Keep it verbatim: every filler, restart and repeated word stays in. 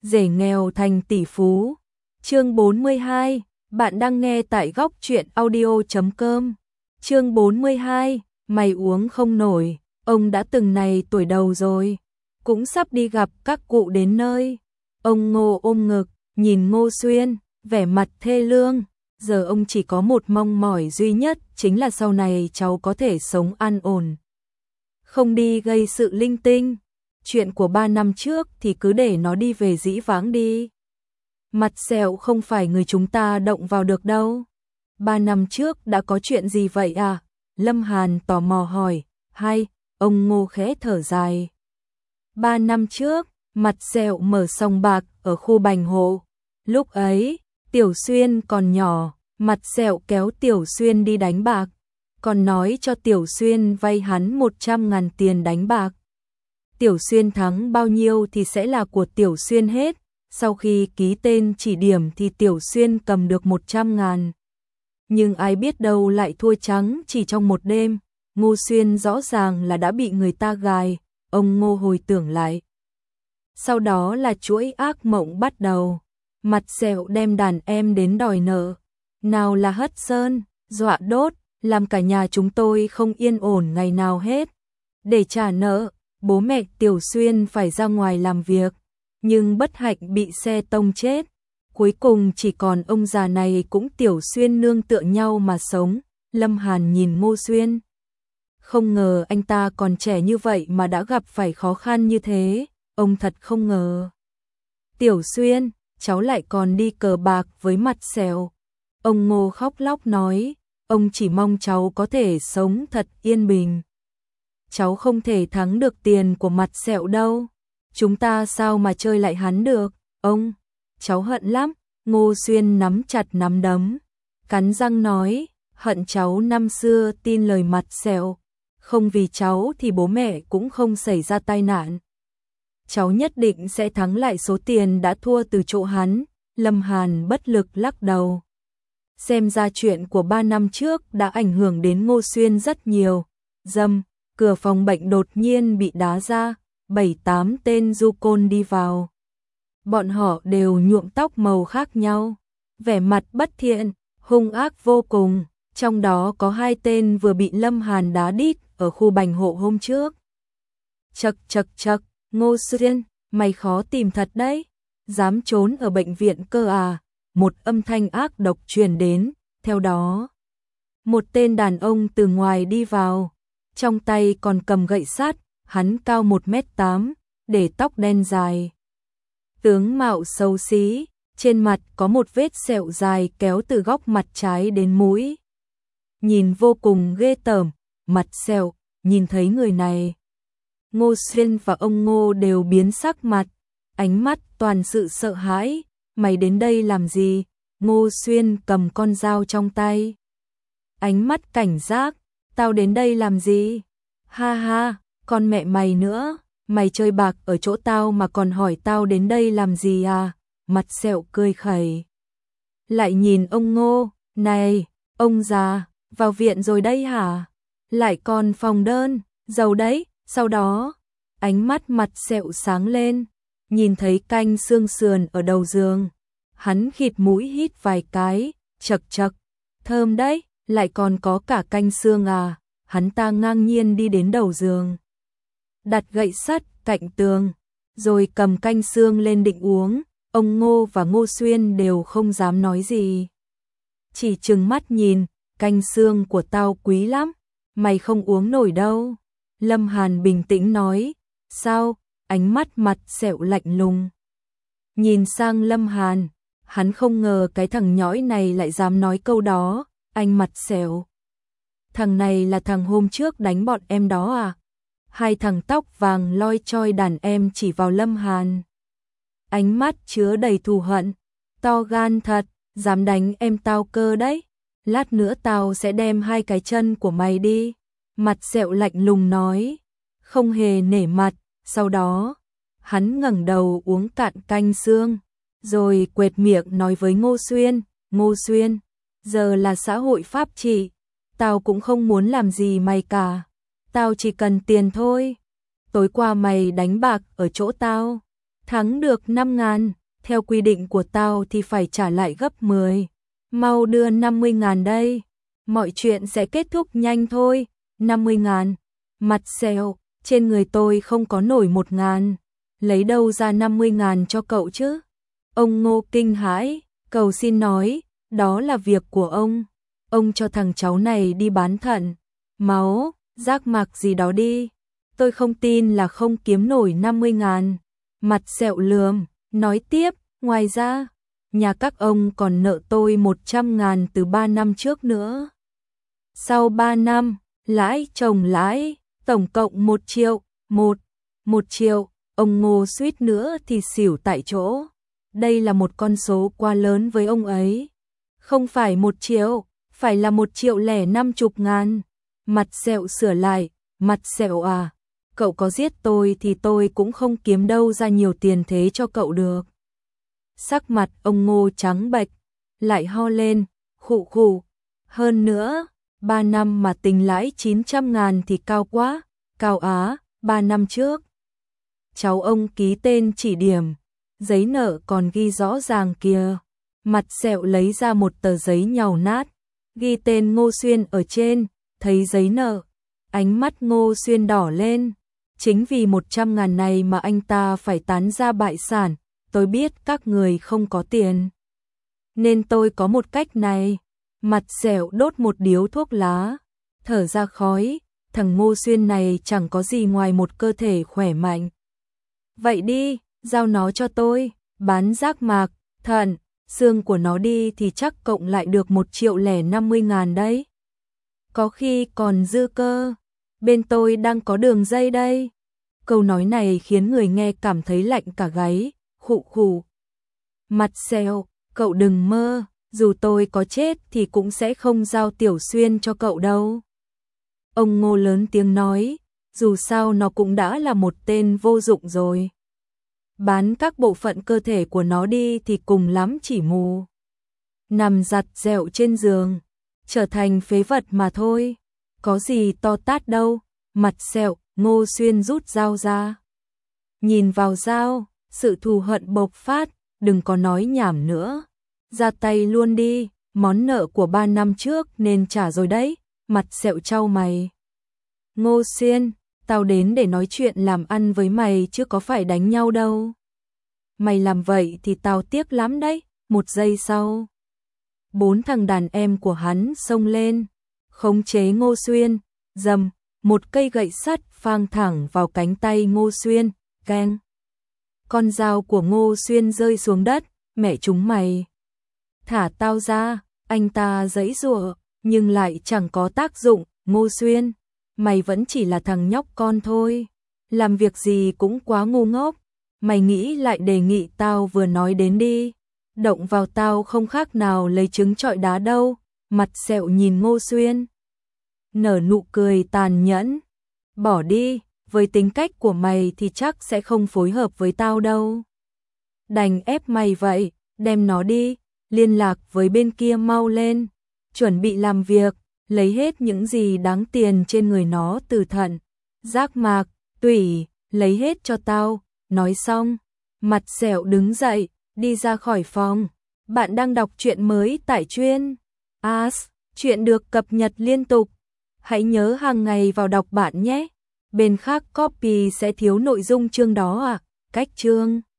rể nghèo thành tỷ phú. Chương bốn mươi hai, bạn đang nghe tại góc truyện audio chấm com. Chương bốn mươi hai, mày uống không nổi, ông đã từng này tuổi đầu rồi, cũng sắp đi gặp các cụ đến nơi. Ông Ngô ôm ngực, nhìn Ngô Xuyên, vẻ mặt thê lương, giờ ông chỉ có một mong mỏi duy nhất, chính là sau này cháu có thể sống an ổn, không đi gây sự linh tinh. Chuyện của ba năm trước thì cứ để nó đi về dĩ vãng đi. Mặt sẹo không phải người chúng ta động vào được đâu. Ba năm trước đã có chuyện gì vậy à? Lâm Hàn tò mò hỏi. Hay, ông Ngô khẽ thở dài. Ba năm trước, Mặt sẹo mở sòng bạc ở khu Bành Hộ. Lúc ấy, Tiểu Xuyên còn nhỏ, Mặt sẹo kéo Tiểu Xuyên đi đánh bạc, còn nói cho Tiểu Xuyên vay hắn một trăm ngàn tiền đánh bạc. Tiểu Xuyên thắng bao nhiêu thì sẽ là của Tiểu Xuyên hết. Sau khi ký tên chỉ điểm thì Tiểu Xuyên cầm được một trăm ngàn. Nhưng ai biết đâu lại thua trắng chỉ trong một đêm. Ngô Xuyên rõ ràng là đã bị người ta gài. Ông Ngô hồi tưởng lại. Sau đó là chuỗi ác mộng bắt đầu. Mặt sẹo đem đàn em đến đòi nợ. Nào là hất sơn, dọa đốt, làm cả nhà chúng tôi không yên ổn ngày nào hết. Để trả nợ, bố mẹ Tiểu Xuyên phải ra ngoài làm việc, nhưng bất hạnh bị xe tông chết. Cuối cùng chỉ còn ông già này cũng Tiểu Xuyên nương tựa nhau mà sống. Lâm Hàn nhìn Ngô Xuyên. Không ngờ anh ta còn trẻ như vậy mà đã gặp phải khó khăn như thế, ông thật không ngờ. Tiểu Xuyên, cháu lại còn đi cờ bạc với Mặt sẹo. Ông Ngô khóc lóc nói, ông chỉ mong cháu có thể sống thật yên bình. Cháu không thể thắng được tiền của Mặt sẹo đâu. Chúng ta sao mà chơi lại hắn được, ông? Cháu hận lắm. Ngô Xuyên nắm chặt nắm đấm, cắn răng nói, hận cháu năm xưa tin lời Mặt sẹo. Không vì cháu thì bố mẹ cũng không xảy ra tai nạn. Cháu nhất định sẽ thắng lại số tiền đã thua từ chỗ hắn. Lâm Hàn bất lực lắc đầu. Xem ra chuyện của ba năm trước đã ảnh hưởng đến Ngô Xuyên rất nhiều. Dâm, cửa phòng bệnh đột nhiên bị đá ra, bảy tám tên du côn đi vào. Bọn họ đều nhuộm tóc màu khác nhau, vẻ mặt bất thiện, hung ác vô cùng. Trong đó có hai tên vừa bị Lâm Hàn đá đít ở khu Bành Hộ hôm trước. Chậc chậc chậc, Ngô Xuyên, mày khó tìm thật đấy, dám trốn ở bệnh viện cơ à? Một âm thanh ác độc truyền đến, theo đó một tên đàn ông từ ngoài đi vào, trong tay còn cầm gậy sắt. Hắn cao một mét tám, để tóc đen dài, tướng mạo xấu xí, trên mặt có một vết sẹo dài kéo từ góc mặt trái đến mũi, nhìn vô cùng ghê tởm. Mặt sẹo nhìn thấy người này, Ngô Xuyên và ông Ngô đều biến sắc mặt, ánh mắt toàn sự sợ hãi. Mày đến đây làm gì? Ngô Xuyên cầm con dao trong tay, ánh mắt cảnh giác. Tao đến đây làm gì? Ha ha, con mẹ mày nữa, mày chơi bạc ở chỗ tao mà còn hỏi tao đến đây làm gì à? Mặt sẹo cười khẩy, lại nhìn ông Ngô, này, ông già, vào viện rồi đây hả? Lại còn phòng đơn, giàu đấy. Sau đó, ánh mắt Mặt sẹo sáng lên, nhìn thấy canh xương sườn ở đầu giường. Hắn khịt mũi hít vài cái, chậc chậc, thơm đấy, lại còn có cả canh xương à? Hắn ta ngang nhiên đi đến đầu giường, đặt gậy sắt cạnh tường, rồi cầm canh xương lên định uống. Ông Ngô và Ngô Xuyên đều không dám nói gì, chỉ trừng mắt nhìn. Canh xương của tao quý lắm, mày không uống nổi đâu. Lâm Hàn bình tĩnh nói. Sao? Ánh mắt Mặt sẹo lạnh lùng, nhìn sang Lâm Hàn. Hắn không ngờ cái thằng nhõi này lại dám nói câu đó. Anh Mặt sẹo, thằng này là thằng hôm trước đánh bọn em đó à? Hai thằng tóc vàng loi choi đàn em chỉ vào Lâm Hàn, ánh mắt chứa đầy thù hận. To gan thật, dám đánh em tao cơ đấy. Lát nữa tao sẽ đem hai cái chân của mày đi. Mặt sẹo lạnh lùng nói, không hề nể mặt. Sau đó, hắn ngẩng đầu uống cạn canh xương, rồi quệt miệng nói với Ngô Xuyên. Ngô Xuyên, giờ là xã hội pháp trị, tao cũng không muốn làm gì mày cả. Tao chỉ cần tiền thôi. Tối qua mày đánh bạc ở chỗ tao, Thắng được năm ngàn, theo quy định của tao thì phải trả lại gấp mười. Mau đưa năm mươi ngàn đây, mọi chuyện sẽ kết thúc nhanh thôi. Năm mươi ngàn, mặt sẹo, trên người tôi không có nổi một ngàn, lấy đâu ra năm mươi ngàn cho cậu chứ? Ông Ngô kinh hãi, cầu xin nói, đó là việc của ông. Ông cho thằng cháu này đi bán thận, máu, giác mạc gì đó đi. Tôi không tin là không kiếm nổi năm mươi ngàn. Mặt sẹo lườm, nói tiếp, ngoài ra, nhà các ông còn nợ tôi một trăm ngàn từ ba năm trước nữa. Sau ba năm, lãi chồng lãi, tổng cộng một triệu, một, một triệu, ông Ngô suýt nữa thì xỉu tại chỗ. Đây là một con số quá lớn với ông ấy. Không phải một triệu, phải là một triệu lẻ năm chục ngàn. Mặt sẹo sửa lại, mặt sẹo à, cậu có giết tôi thì tôi cũng không kiếm đâu ra nhiều tiền thế cho cậu được. Sắc mặt ông Ngô trắng bệch, lại ho lên, khụ khụ. Hơn nữa, ba năm mà tính lãi chín trăm ngàn thì cao quá, cao á, ba năm trước. Cháu ông ký tên chỉ điểm, giấy nợ còn ghi rõ ràng kìa. Mặt sẹo lấy ra một tờ giấy nhàu nát, ghi tên Ngô Xuyên ở trên, thấy giấy nợ, ánh mắt Ngô Xuyên đỏ lên. Chính vì một trăm ngàn này mà anh ta phải tán ra bại sản, tôi biết các người không có tiền. Nên tôi có một cách này. Mặt sẹo đốt một điếu thuốc lá, thở ra khói, thằng Ngô Xuyên này chẳng có gì ngoài một cơ thể khỏe mạnh. Vậy đi, giao nó cho tôi, bán giác mạc, thận, xương của nó đi thì chắc cộng lại được một triệu lẻ năm mươi ngàn đấy. Có khi còn dư cơ, bên tôi đang có đường dây đây. Câu nói này khiến người nghe cảm thấy lạnh cả gáy, khụ khụ. Mặt sẹo, cậu đừng mơ, dù tôi có chết thì cũng sẽ không giao Tiểu Xuyên cho cậu đâu. Ông Ngô lớn tiếng nói, dù sao nó cũng đã là một tên vô dụng rồi. Bán các bộ phận cơ thể của nó đi thì cùng lắm chỉ mù. Nằm giặt dẹo trên giường, trở thành phế vật mà thôi. Có gì to tát đâu. Mặt sẹo, Ngô Xuyên rút dao ra. Nhìn vào dao, sự thù hận bộc phát, đừng có nói nhảm nữa. Ra tay luôn đi, món nợ của ba năm trước nên trả rồi đấy. Mặt sẹo trao mày. Ngô Xuyên, tao đến để nói chuyện làm ăn với mày chứ có phải đánh nhau đâu. Mày làm vậy thì tao tiếc lắm đấy. Một giây sau, bốn thằng đàn em của hắn xông lên, khống chế Ngô Xuyên, dầm, một cây gậy sắt phang thẳng vào cánh tay Ngô Xuyên, keng. Con dao của Ngô Xuyên rơi xuống đất, mẹ chúng mày. Thả tao ra, anh ta giãy giụa, nhưng lại chẳng có tác dụng. Ngô Xuyên, mày vẫn chỉ là thằng nhóc con thôi, làm việc gì cũng quá ngu ngốc. Mày nghĩ lại đề nghị tao vừa nói đến đi, động vào tao không khác nào lấy trứng trọi đá đâu. Mặt sẹo nhìn Ngô Xuyên, nở nụ cười tàn nhẫn. Bỏ đi, với tính cách của mày thì chắc sẽ không phối hợp với tao đâu. Đành ép mày vậy, đem nó đi, liên lạc với bên kia mau lên, chuẩn bị làm việc, lấy hết những gì đáng tiền trên người nó từ thận, giác mạc, tủy, lấy hết cho tao. Nói xong, mặt sẹo đứng dậy, đi ra khỏi phòng. Bạn đang đọc truyện mới tại Chuyên As, chuyện được cập nhật liên tục. Hãy nhớ hàng ngày vào đọc bạn nhé. Bên khác copy sẽ thiếu nội dung chương đó à, cách chương.